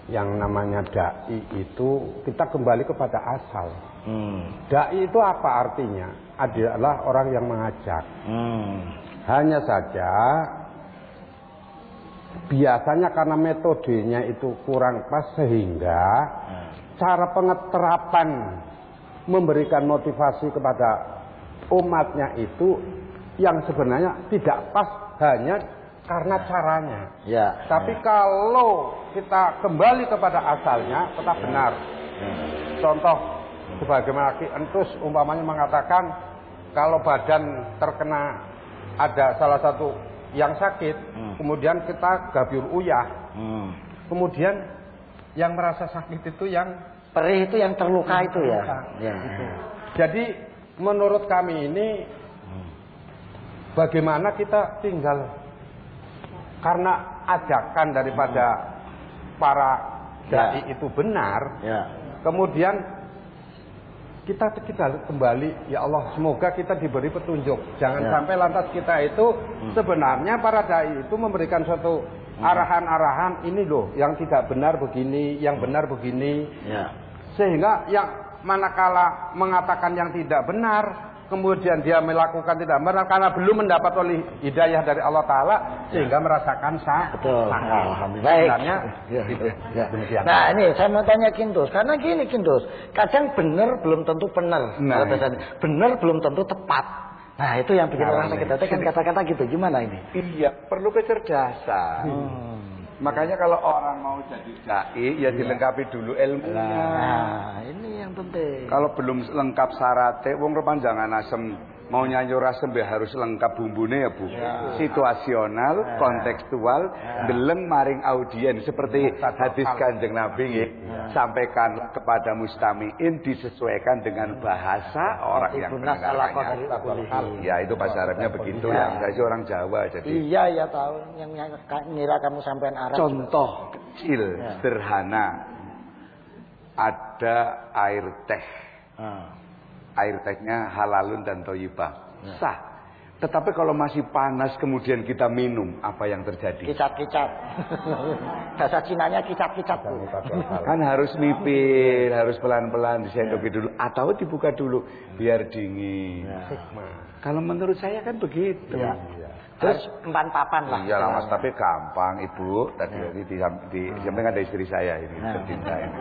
yang namanya dai itu kita kembali kepada asal. Hmm. Dai itu apa artinya? Adalah orang yang mengajak. Hmm. Hanya saja biasanya karena metodenya itu kurang pas sehingga hmm. cara pengeterapan memberikan motivasi kepada umatnya itu yang sebenarnya tidak pas hanya karena caranya. Ya. Tapi ya. Kalau kita kembali kepada asalnya tetap benar. Hmm. Contoh sebagaimana Ki Entus umpamanya mengatakan kalau badan terkena ada salah satu yang sakit, hmm. kemudian kita gabur uyah, hmm. kemudian yang merasa sakit itu yang perih itu yang terluka itu ya. Ya. Itu. Jadi menurut kami ini bagaimana kita tinggal karena ajakan daripada para dai ya. Itu benar, ya. Kemudian kita kita kembali ya Allah semoga kita diberi petunjuk. Jangan ya. Sampai lantas kita itu hmm. sebenarnya para dai itu memberikan suatu arahan-arahan ini loh yang tidak benar begini, yang benar begini. Ya. Sehingga yang manakala mengatakan yang tidak benar kemudian dia melakukan tidak benar karena belum mendapat oleh hidayah dari Allah Ta'ala sehingga ya. Merasakan sah. Betul. Alhamdulillah. Baik. Ya, gitu. Ya. Nah ini saya mau tanya Kindus karena gini Kindus kadang benar belum tentu benar. Nah, benar belum tentu tepat. Nah itu yang bikin nah, orang sakit hati kan kata-kata gitu gimana ini? Iya perlu kecerdasan. Hmm. Makanya kalau orang mau jadi dai ya dilengkapi dulu ilmunya. Nah, ini yang penting. Kalau belum lengkap syaratnya, wong repanjangan asem mau nyanyur asem ya harus lengkap bumbune ya Bu. Ya. Situasional, ya. Kontekstual, ya. Deleng maring audien seperti hadis Kanjeng Nabi ya. Sampaikan kepada mustamiin disesuaikan dengan bahasa orang yang mendengarkannya. Ya itu bahasa Arabnya begitu ya. Saya sih orang Jawa jadi. Iya ya tahu yang ngira kamu sampean Arab. Contoh kecil ya. Sederhana ada air teh. Hmm. Air tehnya halalun dan thayyibah. Ya. Sah. Tetapi kalau masih panas kemudian kita minum, apa yang terjadi? Kicap-kicap. Bahasa Cinanya kicap-kicap. Kan harus mipir, harus pelan-pelan disendoki dulu atau dibuka dulu biar dingin. Ya. Kalau menurut saya kan begitu. Ya. Ya. Terus empan papan lah. Iya lah Mas, tapi gampang Ibu. Tadi ya. di di, di samping ada istri saya ini, ya. Tercinta ini.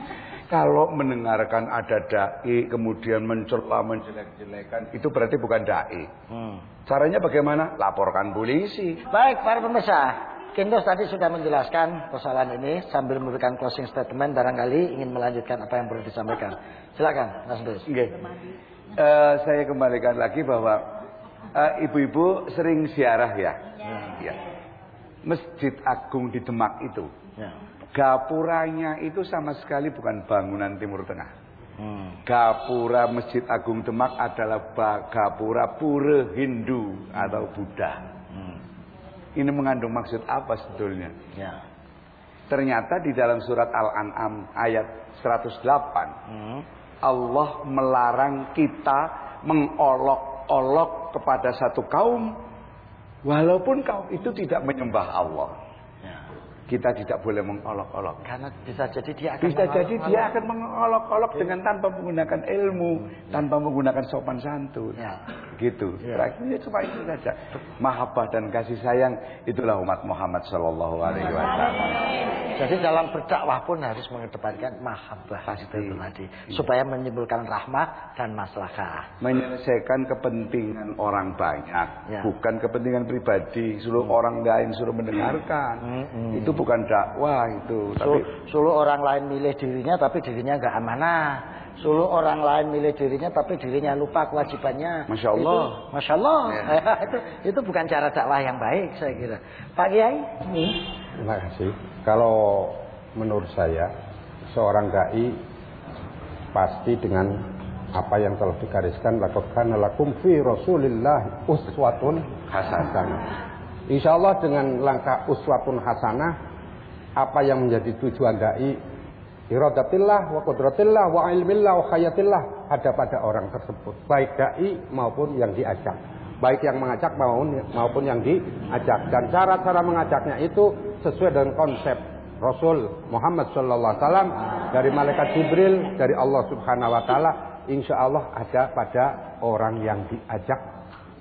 Kalau mendengarkan ada dai kemudian mencela menjelek-jelekan itu berarti bukan dai. Hmm. Caranya bagaimana? Laporkan polisi. Baik para pemirsa, Kindus tadi sudah menjelaskan persoalan ini sambil memberikan closing statement barangkali ingin melanjutkan apa yang perlu disampaikan. Silakan Mas Kindus. Okay. Uh, saya kembalikan lagi bahwa uh, ibu-ibu sering ziarah ya. Hmm. Ya. Masjid Agung di Demak itu. Ya. Gapuranya itu sama sekali bukan bangunan Timur Tengah. Hmm. Gapura Masjid Agung Demak adalah gapura pura Hindu atau Buddha. Hmm. Ini mengandung maksud apa sebetulnya? Ya. Ternyata di dalam surat Al-An'am ayat seratus delapan hmm. Allah melarang kita mengolok-olok kepada satu kaum walaupun kaum itu tidak menyembah Allah. Kita tidak boleh mengolok-olok karena bisa jadi dia akan bisa jadi dia akan mengolok-olok dengan tanpa menggunakan ilmu, hmm. tanpa menggunakan sopan santun. Ya. Gitu. Ya. Terakhirnya cuma itu saja. Mahabbah dan kasih sayang itulah umat Muhammad sallallahu alaihi wasallam. Jadi dalam berdakwah pun harus mengedepankan mahabbah pasti itu tadi supaya menimbulkan rahmah dan maslahah. Menyelesaikan kepentingan orang banyak, ya. Bukan kepentingan pribadi. Seluruh hmm. orang lain suruh mendengarkan. Hmm. Hmm. Itu bukan dakwah itu. Tapi suruh orang lain milih dirinya tapi dirinya enggak amanah. Suruh orang lain milih dirinya tapi dirinya lupa kewajibannya. Masya Allah. Itu, Masya Allah. Ya. itu itu bukan cara dakwah yang baik saya kira. Pak Kiai. Hmm. Terima kasih. Kalau menurut saya seorang dai pasti dengan apa yang telah digariskan laqad kana lakum fi Rasulillah uswatun hasanah. Insyaallah dengan langkah uswatun hasanah apa yang menjadi tujuan dai iradatillah wa qudratillah wa ilmillah wa khayatillah ada pada orang tersebut baik dai maupun yang diajak, baik yang mengajak maupun maupun yang diajak, dan cara-cara mengajaknya itu sesuai dengan konsep Rasul Muhammad sallallahu alaihi wasallam, dari malaikat Jibril, dari Allah Subhanahu wa taala, insya Allah ada pada orang yang diajak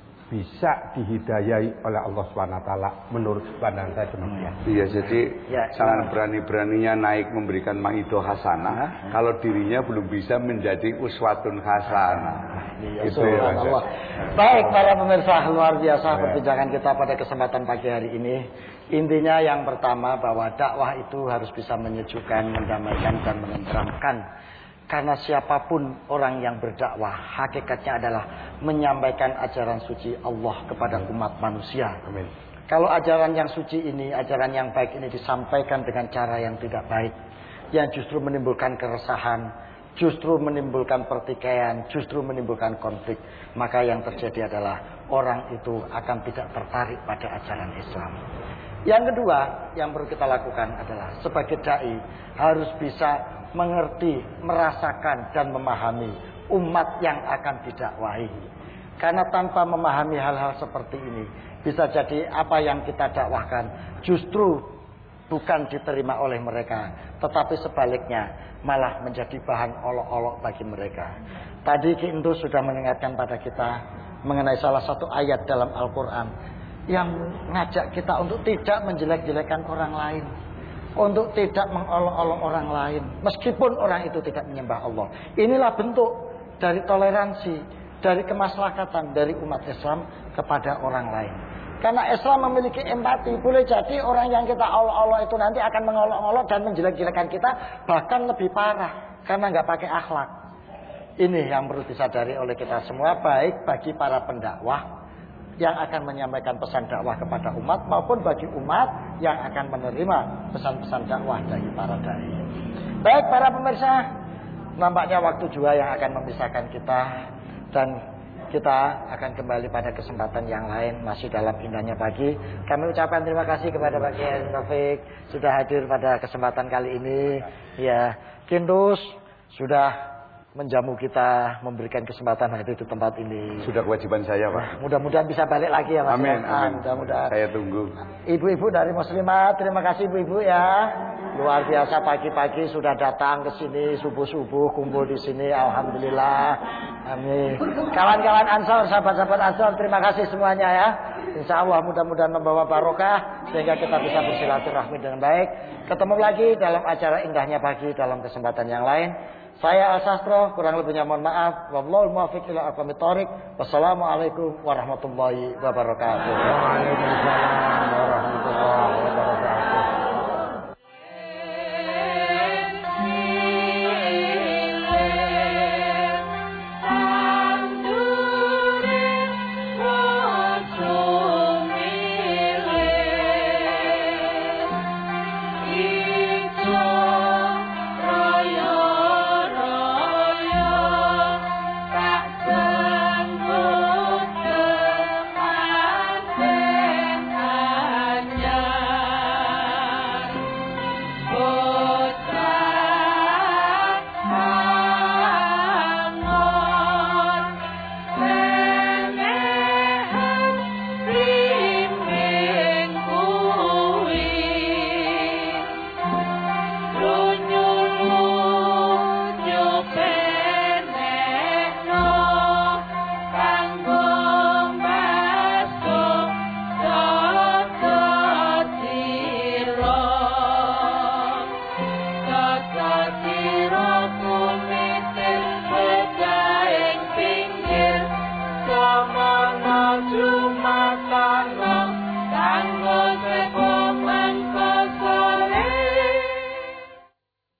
bisa dihidayai oleh Allah Subhanahu wa taala, menurut pandangan saya demikian. Iya, jadi ya, sangat berani-beraninya naik memberikan maido hasanah nah, kalau dirinya belum bisa menjadi uswatun hasanah. Iya, itu ya, Allah. Baik para pemirsa, luar biasa ya. Perbincangan kita pada kesempatan pagi hari ini. Intinya yang pertama bahwa dakwah itu harus bisa menyejukkan, mendamaikan dan menenteramkan. Karena siapapun orang yang berdakwah, hakikatnya adalah menyampaikan ajaran suci Allah kepada umat manusia. Amin. Kalau ajaran yang suci ini, ajaran yang baik ini disampaikan dengan cara yang tidak baik, yang justru menimbulkan keresahan, justru menimbulkan pertikaian, justru menimbulkan konflik, maka yang terjadi adalah orang itu akan tidak tertarik pada ajaran Islam. Yang kedua yang perlu kita lakukan adalah sebagai dai harus bisa mengerti, merasakan dan memahami umat yang akan didakwahi. Karena tanpa memahami hal-hal seperti ini, bisa jadi apa yang kita dakwahkan justru bukan diterima oleh mereka, tetapi sebaliknya malah menjadi bahan olok-olok bagi mereka. Tadi Ki Indus sudah mengingatkan pada kita mengenai salah satu ayat dalam Al-Quran yang ngajak kita untuk tidak menjelek-jelekan orang lain, untuk tidak mengolok-olok orang lain meskipun orang itu tidak menyembah Allah. Inilah bentuk dari toleransi, dari kemaslahatan dari umat Islam kepada orang lain. Karena Islam memiliki empati. Boleh jadi orang yang kita olok-olok itu nanti akan mengolok-olok dan menjelek-jelekan kita, bahkan lebih parah karena nggak pakai akhlak. Ini yang perlu disadari oleh kita semua, baik bagi para pendakwah yang akan menyampaikan pesan dakwah kepada umat maupun bagi umat yang akan menerima pesan-pesan dakwah dari para dai. Baik para pemirsa, nampaknya waktu juga yang akan memisahkan kita dan kita akan kembali pada kesempatan yang lain masih dalam indahnya pagi. Kami ucapkan terima kasih kepada Pak Kiai Taufik sudah hadir pada kesempatan kali ini. Ya, Ki Indus sudah menjamu kita, memberikan kesempatan hadir di tempat ini. Sudah kewajiban saya, Pak. Mudah-mudahan bisa balik lagi ya Mas. Amin, amin. Mudah-mudahan. Saya tunggu. Ibu-ibu dari Muslimat, terima kasih ibu-ibu ya. Luar biasa pagi-pagi sudah datang ke sini, subuh-subuh kumpul di sini. Alhamdulillah. Amin. Kawan-kawan Ansor, sahabat-sahabat Ansor, terima kasih semuanya ya. Insya Allah mudah-mudahan membawa barokah sehingga kita bisa bersilaturahmi dengan baik. Ketemu lagi dalam acara indahnya pagi dalam kesempatan yang lain. Saya Al-Sastro, kurang lebihnya mohon maaf. Wallahul muwaffiq ila aqwamit thoriq. Wassalamualaikum warahmatullahi wabarakatuh. Waalaikumsalam warahmatullahi wabarakatuh. To